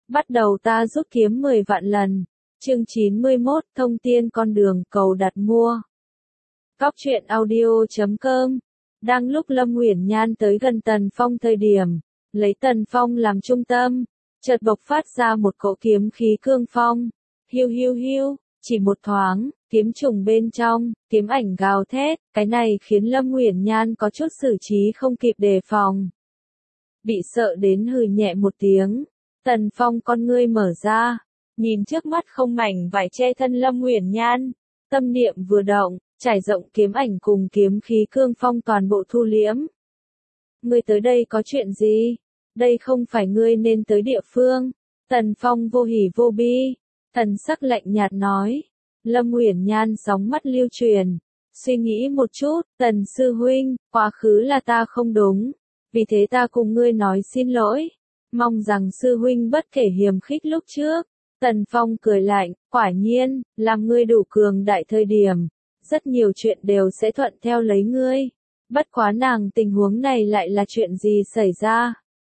Bắt đầu ta rút kiếm 10 vạn lần. Chương 91, thông tin con đường, cầu đặt mua. Góc truyện audio.com. Đang lúc Lâm Uyển Nhan tới gần Tần Phong thời điểm, lấy Tần Phong làm trung tâm, chợt bộc phát ra một cỗ kiếm khí cương phong. Hiu hiu hiu, chỉ một thoáng, kiếm trùng bên trong, kiếm ảnh gào thét, cái này khiến Lâm Uyển Nhan có chút xử trí không kịp đề phòng. Bị sợ đến hừ nhẹ một tiếng, Tần Phong con ngươi mở ra, nhìn trước mắt không mảnh vải che thân Lâm Uyển Nhan, tâm niệm vừa động, trải rộng kiếm ảnh cùng kiếm khí cương phong toàn bộ thu liễm. Ngươi tới đây có chuyện gì? Đây không phải ngươi nên tới địa phương. Tần Phong vô hỉ vô bi, thần sắc lạnh nhạt nói. Lâm Uyển Nhan sóng mắt lưu truyền, suy nghĩ một chút, Tần sư huynh, quá khứ là ta không đúng, vì thế ta cùng ngươi nói xin lỗi, mong rằng sư huynh bất kể hiềm khích lúc trước. Tần Phong cười lạnh, quả nhiên, làm ngươi đủ cường đại thời điểm, rất nhiều chuyện đều sẽ thuận theo lấy ngươi. Bất quá nàng tình huống này lại là chuyện gì xảy ra?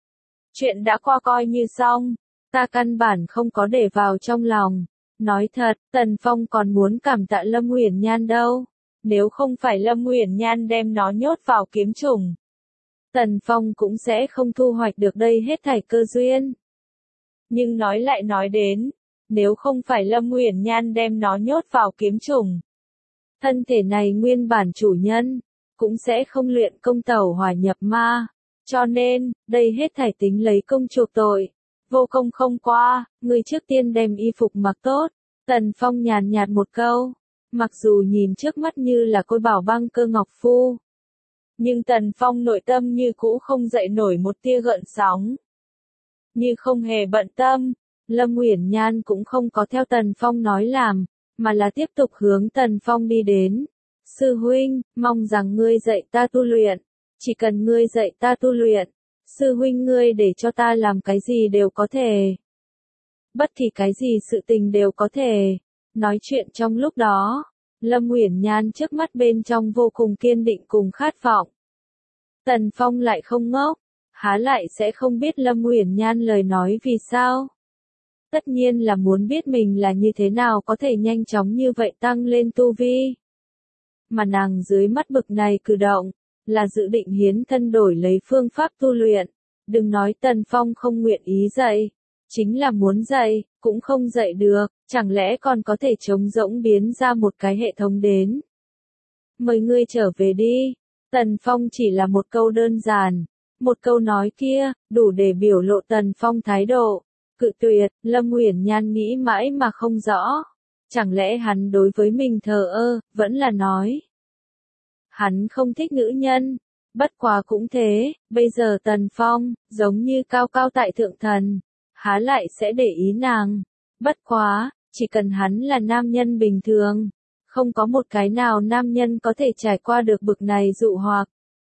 Chuyện đã qua coi như xong, ta căn bản không có để vào trong lòng. Nói thật, Tần Phong còn muốn cảm tạ Lâm Uyển Nhan đâu. Nếu không phải Lâm Uyển Nhan đem nó nhốt vào kiếm trùng, Tần Phong cũng sẽ không thu hoạch được đây hết thảy cơ duyên. Nhưng nói lại nói đến, nếu không phải Lâm Uyển Nhan đem nó nhốt vào kiếm trùng, thân thể này nguyên bản chủ nhân cũng sẽ không luyện công tẩu hỏa nhập ma, cho nên, đây hết thảy tính lấy công chuộc tội. Vô công không qua, người trước tiên đem y phục mặc tốt. Tần Phong nhàn nhạt một câu, mặc dù nhìn trước mắt như là côi bảo băng cơ ngọc phu, nhưng Tần Phong nội tâm như cũ không dậy nổi một tia gợn sóng. Như không hề bận tâm, Lâm Uyển Nhan cũng không có theo Tần Phong nói làm, mà là tiếp tục hướng Tần Phong đi đến. Sư huynh, mong rằng ngươi dạy ta tu luyện. Chỉ cần ngươi dạy ta tu luyện, sư huynh ngươi để cho ta làm cái gì đều có thể. Bất kỳ cái gì sự tình đều có thể. Nói chuyện trong lúc đó, Lâm Uyển Nhan trước mắt bên trong vô cùng kiên định cùng khát vọng. Tần Phong lại không ngốc, há lại sẽ không biết Lâm Uyển Nhan lời nói vì sao. Tất nhiên là muốn biết mình là như thế nào có thể nhanh chóng như vậy tăng lên tu vi. Mà nàng dưới mắt bực này cử động, là dự định hiến thân đổi lấy phương pháp tu luyện. Đừng nói Tần Phong không nguyện ý dạy, chính là muốn dạy, cũng không dạy được, chẳng lẽ còn có thể trống rỗng biến ra một cái hệ thống đến. Mời ngươi trở về đi. Tần Phong chỉ là một câu đơn giản, một câu nói kia, đủ để biểu lộ Tần Phong thái độ. Cự tuyệt, Lâm Uyển Nhan nghĩ mãi mà không rõ. Chẳng lẽ hắn đối với mình thờ ơ, vẫn là nói. Hắn không thích nữ nhân. Bất quá cũng thế, bây giờ Tần Phong, giống như cao cao tại thượng thần, há lại sẽ để ý nàng. Bất quá, chỉ cần hắn là nam nhân bình thường, không có một cái nào nam nhân có thể trải qua được bực này dụ hoặc.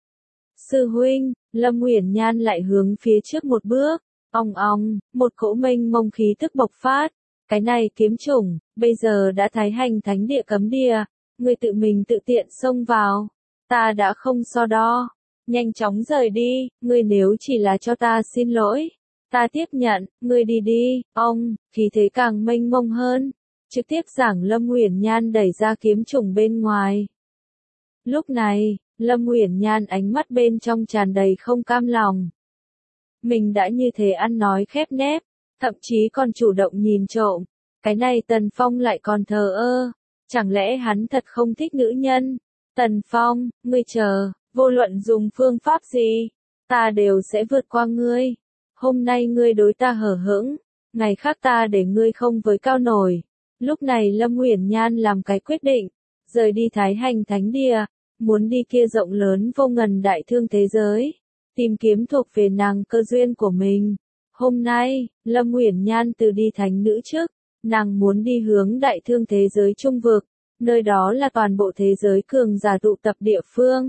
Sư huynh, Lâm Uyển Nhan lại hướng phía trước một bước, ong ong, một cỗ mênh mông khí tức bộc phát. Cái này kiếm trùng, bây giờ đã thái hành thánh địa cấm địa, người tự mình tự tiện xông vào. Ta đã không so đo. Nhanh chóng rời đi, ngươi nếu chỉ là cho ta xin lỗi, ta tiếp nhận, ngươi đi đi, ông, khí thế càng mênh mông hơn, trực tiếp giảng Lâm Uyển Nhan đẩy ra kiếm trùng bên ngoài. Lúc này, Lâm Uyển Nhan ánh mắt bên trong tràn đầy không cam lòng. Mình đã như thế ăn nói khép nép, thậm chí còn chủ động nhìn trộm, cái này Tần Phong lại còn thờ ơ, chẳng lẽ hắn thật không thích nữ nhân? Tần Phong, ngươi chờ. Vô luận dùng phương pháp gì, ta đều sẽ vượt qua ngươi. Hôm nay ngươi đối ta hờ hững, ngày khác ta để ngươi không với cao nổi. Lúc này Lâm Uyển Nhan làm cái quyết định, rời đi thái hành thánh địa, muốn đi kia rộng lớn vô ngần đại thương thế giới, tìm kiếm thuộc về nàng cơ duyên của mình. Hôm nay, Lâm Uyển Nhan từ đi thánh nữ trước, nàng muốn đi hướng đại thương thế giới trung vực, nơi đó là toàn bộ thế giới cường giả tụ tập địa phương.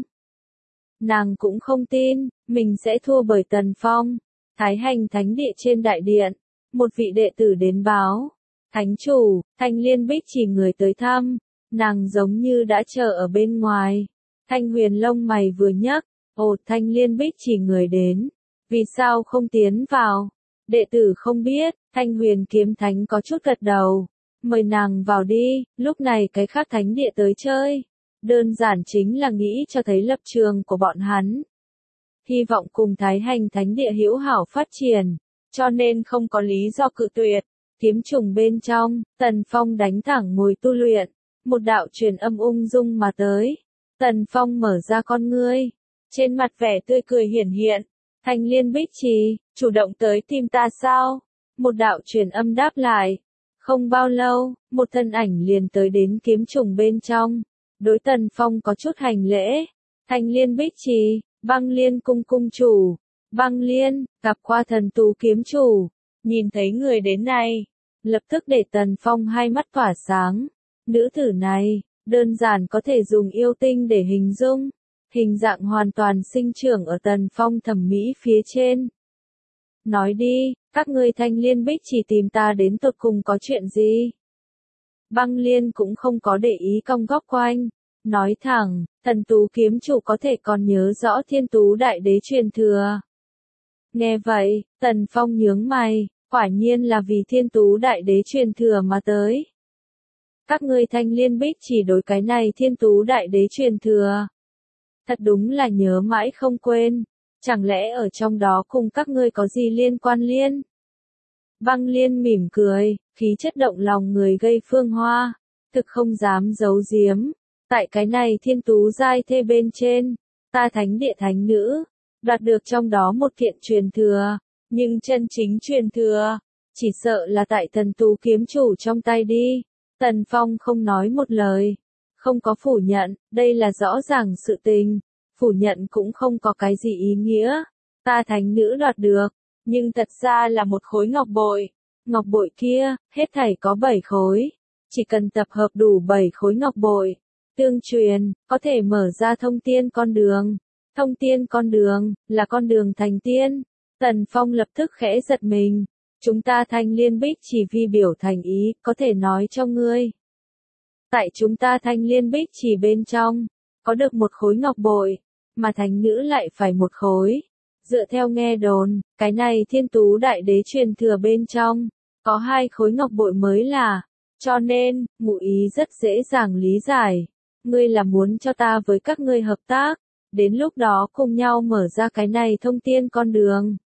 Nàng cũng không tin, mình sẽ thua bởi Tần Phong. Thái hành thánh địa trên đại điện, một vị đệ tử đến báo. Thánh chủ, Thanh Liên Bích chỉ người tới thăm, nàng giống như đã chờ ở bên ngoài. Thanh Huyền lông mày vừa nhấc, ồ Thanh Liên Bích chỉ người đến, vì sao không tiến vào? Đệ tử không biết, Thanh Huyền kiếm thánh có chút gật đầu. Mời nàng vào đi, lúc này cái khác thánh địa tới chơi. Đơn giản chính là nghĩ cho thấy lập trường của bọn hắn. Hy vọng cùng Thái Hành thánh địa hữu hảo phát triển, cho nên không có lý do cự tuyệt. Kiếm trùng bên trong, Tần Phong đánh thẳng ngồi tu luyện. Một đạo truyền âm ung dung mà tới. Tần Phong mở ra con ngươi. Trên mặt vẻ tươi cười hiển hiện. Thanh Liên Bích Trì, chủ động tới tìm ta sao? Một đạo truyền âm đáp lại. Không bao lâu, một thân ảnh liền tới đến kiếm trùng bên trong. Đối Tần Phong có chút hành lễ. Thanh Liên Bích Trì, Băng Liên cung cung chủ. Băng Liên, gặp qua thần tú kiếm chủ. Nhìn thấy người đến này, lập tức để Tần Phong hai mắt tỏa sáng. Nữ tử này, đơn giản có thể dùng yêu tinh để hình dung. Hình dạng hoàn toàn sinh trưởng ở Tần Phong thẩm mỹ phía trên. Nói đi, các ngươi Thanh Liên Bích chỉ tìm ta đến tột cùng có chuyện gì? Băng Liên cũng không có để ý cong góc quanh. Nói thẳng, thần tú kiếm chủ có thể còn nhớ rõ Thiên Tú Đại Đế truyền thừa. Nghe vậy, Tần Phong nhướng mày, quả nhiên là vì Thiên Tú Đại Đế truyền thừa mà tới. Các ngươi Thanh Liên Bích chỉ đối cái này Thiên Tú Đại Đế truyền thừa. Thật đúng là nhớ mãi không quên, chẳng lẽ ở trong đó cùng các ngươi có gì liên quan liên? Băng Liên mỉm cười, khí chất động lòng người gây phương hoa, thực không dám giấu giếm. Tại cái này Thiên Tú giai thê bên trên, ta thánh địa thánh nữ, đoạt được trong đó một kiện truyền thừa, nhưng chân chính truyền thừa, chỉ sợ là tại thần tú kiếm chủ trong tay đi. Tần Phong không nói một lời, không có phủ nhận, đây là rõ ràng sự tình, phủ nhận cũng không có cái gì ý nghĩa. Ta thánh nữ đoạt được, nhưng thật ra là một khối ngọc bội. Ngọc bội kia, hết thảy có 7 khối, chỉ cần tập hợp đủ 7 khối ngọc bội, tương truyền, có thể mở ra thông tiên con đường. Thông tiên con đường, là con đường thành tiên. Tần Phong lập tức khẽ giật mình. Chúng ta Thanh Liên Bích chỉ vì biểu thành ý, có thể nói cho ngươi. Tại chúng ta Thanh Liên Bích chỉ bên trong, có được một khối ngọc bội, mà thánh nữ lại phải một khối. Dựa theo nghe đồn, cái này Thiên Tú Đại Đế truyền thừa bên trong, có 2 khối ngọc bội mới là. Cho nên, ngụ ý rất dễ dàng lý giải. Ngươi là muốn cho ta với các ngươi hợp tác, đến lúc đó cùng nhau mở ra cái này thông tiên con đường.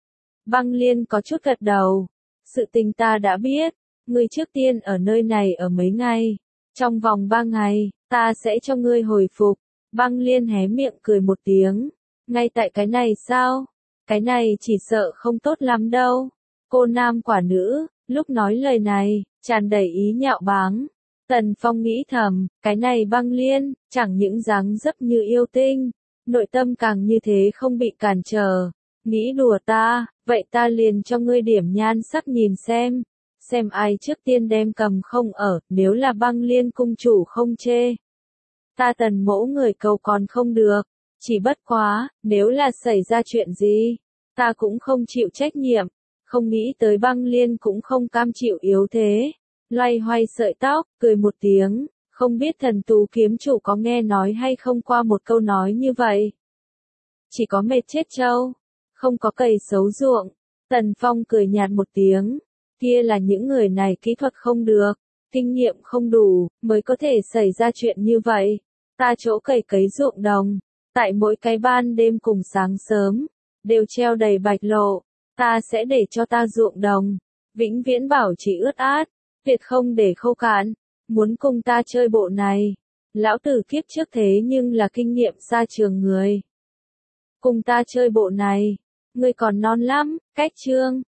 Băng Liên có chút gật đầu. Sự tình ta đã biết, ngươi trước tiên ở nơi này ở mấy ngày. Trong vòng 3 ngày, ta sẽ cho ngươi hồi phục. Băng Liên hé miệng cười một tiếng. Ngay tại cái này sao? Cái này chỉ sợ không tốt lắm đâu. Cô nam quả nữ, lúc nói lời này, tràn đầy ý nhạo báng. Tần Phong nghĩ thầm, cái này Băng Liên, chẳng những dáng dấp như yêu tinh, nội tâm càng như thế không bị cản trở. Nghĩ đùa ta, vậy ta liền cho ngươi điểm nhan sắc nhìn xem ai trước tiên đem cầm không ở, nếu là Băng Liên cung chủ không chê. Ta Tần mẫu người cầu còn không được, chỉ bất quá, nếu là xảy ra chuyện gì, ta cũng không chịu trách nhiệm. Không nghĩ tới Băng Liên cũng không cam chịu yếu thế. Loay hoay sợi tóc, cười một tiếng, không biết thần tú kiếm chủ có nghe nói hay không qua một câu nói như vậy. Chỉ có mệt chết trâu, không có cày xấu ruộng. Tần Phong cười nhạt một tiếng, kia là những người này kỹ thuật không được, kinh nghiệm không đủ, mới có thể xảy ra chuyện như vậy. Ta chỗ cày cấy ruộng đồng, tại mỗi cái ban đêm cùng sáng sớm, đều treo đầy bạch lộ, ta sẽ để cho ta ruộng đồng, vĩnh viễn bảo trì ướt át, tuyệt không để khô cạn. Muốn cùng ta chơi bộ này, lão tử kiếp trước thế nhưng là kinh nghiệm xa trường người. Cùng ta chơi bộ này, ngươi còn non lắm. Cách chương